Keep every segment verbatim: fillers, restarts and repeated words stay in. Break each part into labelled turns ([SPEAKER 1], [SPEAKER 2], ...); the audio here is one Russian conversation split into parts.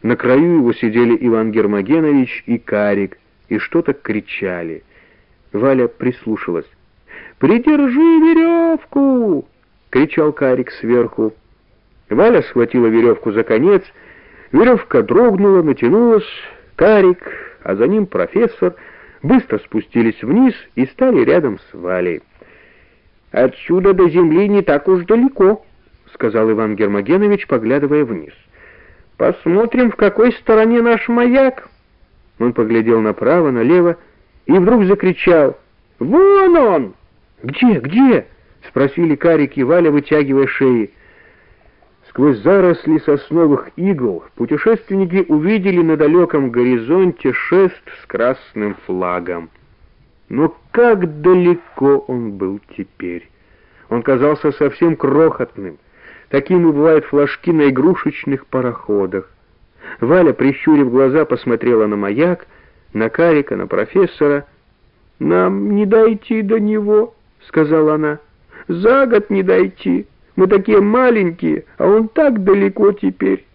[SPEAKER 1] На краю его сидели Иван Гермогенович и Карик, и что-то кричали. Валя прислушалась. «Придержи веревку!» — кричал Карик сверху. Валя схватила веревку за конец, веревка дрогнула, натянулась. Карик, а за ним профессор, быстро спустились вниз и стали рядом с Валей. «Отсюда до земли не так уж далеко», — сказал Иван Гермогенович, поглядывая вниз. «Посмотрим, в какой стороне наш маяк». Он поглядел направо, налево и вдруг закричал: «Вон он!» «Где, где?» — спросили Карик и Валя, вытягивая шеи. Сквозь заросли сосновых игл путешественники увидели на далеком горизонте шест с красным флагом. Но как далеко он был теперь! Он казался совсем крохотным. Такими бывают флажки на игрушечных пароходах. Валя, прищурив глаза, посмотрела на маяк, на Карика, на профессора. «Нам не дойти до него», — сказала она. «За год не дойти. Мы такие маленькие, а он так далеко теперь».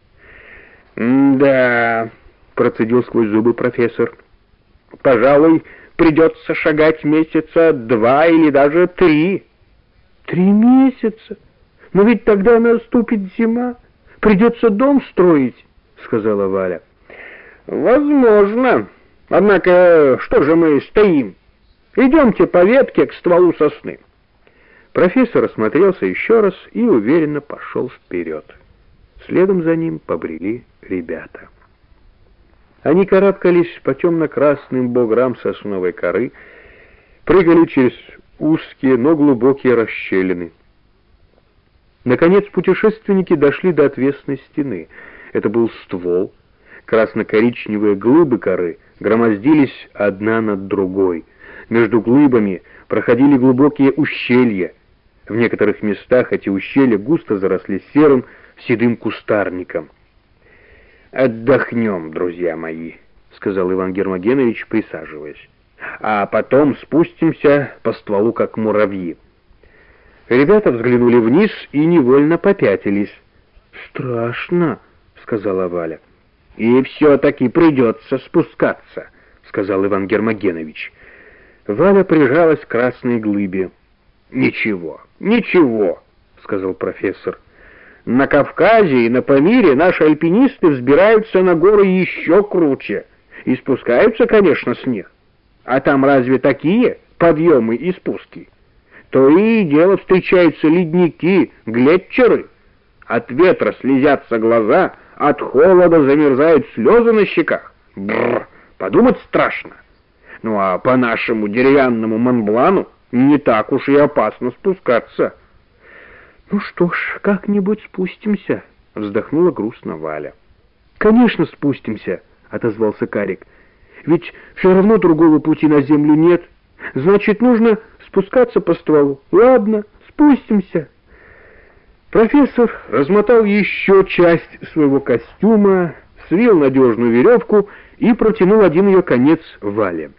[SPEAKER 1] «Да», — процедил сквозь зубы профессор, — «пожалуй, придется шагать месяца два или даже три». «Три месяца? Но ведь тогда наступит зима. Придется дом строить», — сказала Валя. «Возможно. Однако что же мы стоим? Идемте по ветке к стволу сосны». Профессор осмотрелся еще раз и уверенно пошел вперед. Следом за ним побрели ребята. Они карабкались по темно-красным буграм сосновой коры, прыгали через узкие, но глубокие расщелины. Наконец путешественники дошли до отвесной стены. Это был ствол. Красно-коричневые глыбы коры громоздились одна над другой. Между глыбами проходили глубокие ущелья. В некоторых местах эти ущелья густо заросли серым, седым кустарником. «Отдохнем, друзья мои», — сказал Иван Гермогенович, присаживаясь. «А потом спустимся по стволу, как муравьи». Ребята взглянули вниз и невольно попятились. «Страшно», — сказала Валя. «И все-таки придется спускаться», — сказал Иван Гермогенович. Валя прижалась к красной глыбе. «Ничего, ничего», — сказал профессор. «На Кавказе и на Памире наши альпинисты взбираются на горы еще круче. И спускаются, конечно, с них. А там разве такие подъемы и спуски? То и дело встречаются ледники, глетчеры. От ветра слезятся глаза, от холода замерзают слезы на щеках. Бррр, подумать страшно. Ну а по нашему деревянному Монблану не так уж и опасно спускаться». «Ну что ж, как-нибудь спустимся», — вздохнула грустно Валя. «Конечно спустимся», — отозвался Карик. «Ведь все равно другого пути на землю нет. Значит, нужно спускаться по стволу. Ладно, спустимся». Профессор размотал еще часть своего костюма, свил надежную веревку и протянул один ее конец Вале.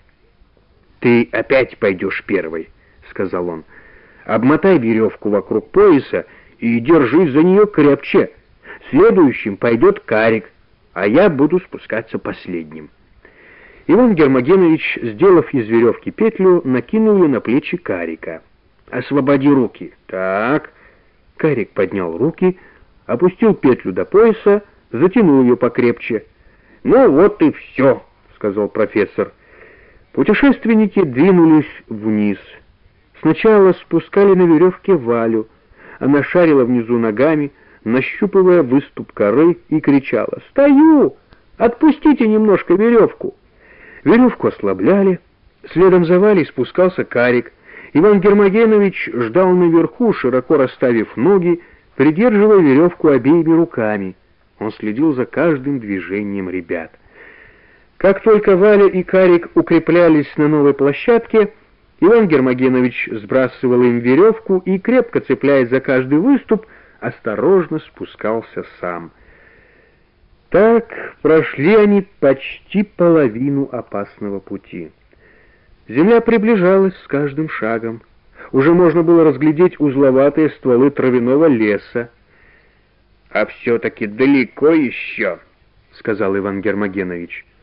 [SPEAKER 1] «Ты опять пойдешь первой», — сказал он. «Обмотай веревку вокруг пояса и держись за нее крепче. Следующим пойдет Карик, а я буду спускаться последним». Иван Гермогенович, сделав из веревки петлю, накинул ее на плечи Карика. «Освободи руки». «Так». Карик поднял руки, опустил петлю до пояса, затянул ее покрепче. «Ну вот и все», — сказал профессор. Путешественники двинулись вниз. Сначала спускали на веревке Валю. Она шарила внизу ногами, нащупывая выступ коры, и кричала: «Стою! Отпустите немножко веревку!» Веревку ослабляли. Следом за Валей спускался Карик. Иван Гермогенович ждал наверху, широко расставив ноги, придерживая веревку обеими руками. Он следил за каждым движением ребят. Как только Валя и Карик укреплялись на новой площадке, Иван Гермогенович сбрасывал им веревку и, крепко цепляясь за каждый выступ, осторожно спускался сам. Так прошли они почти половину опасного пути. Земля приближалась с каждым шагом. Уже можно было разглядеть узловатые стволы травяного леса. «А все-таки далеко еще», — сказал Иван Гермогенович.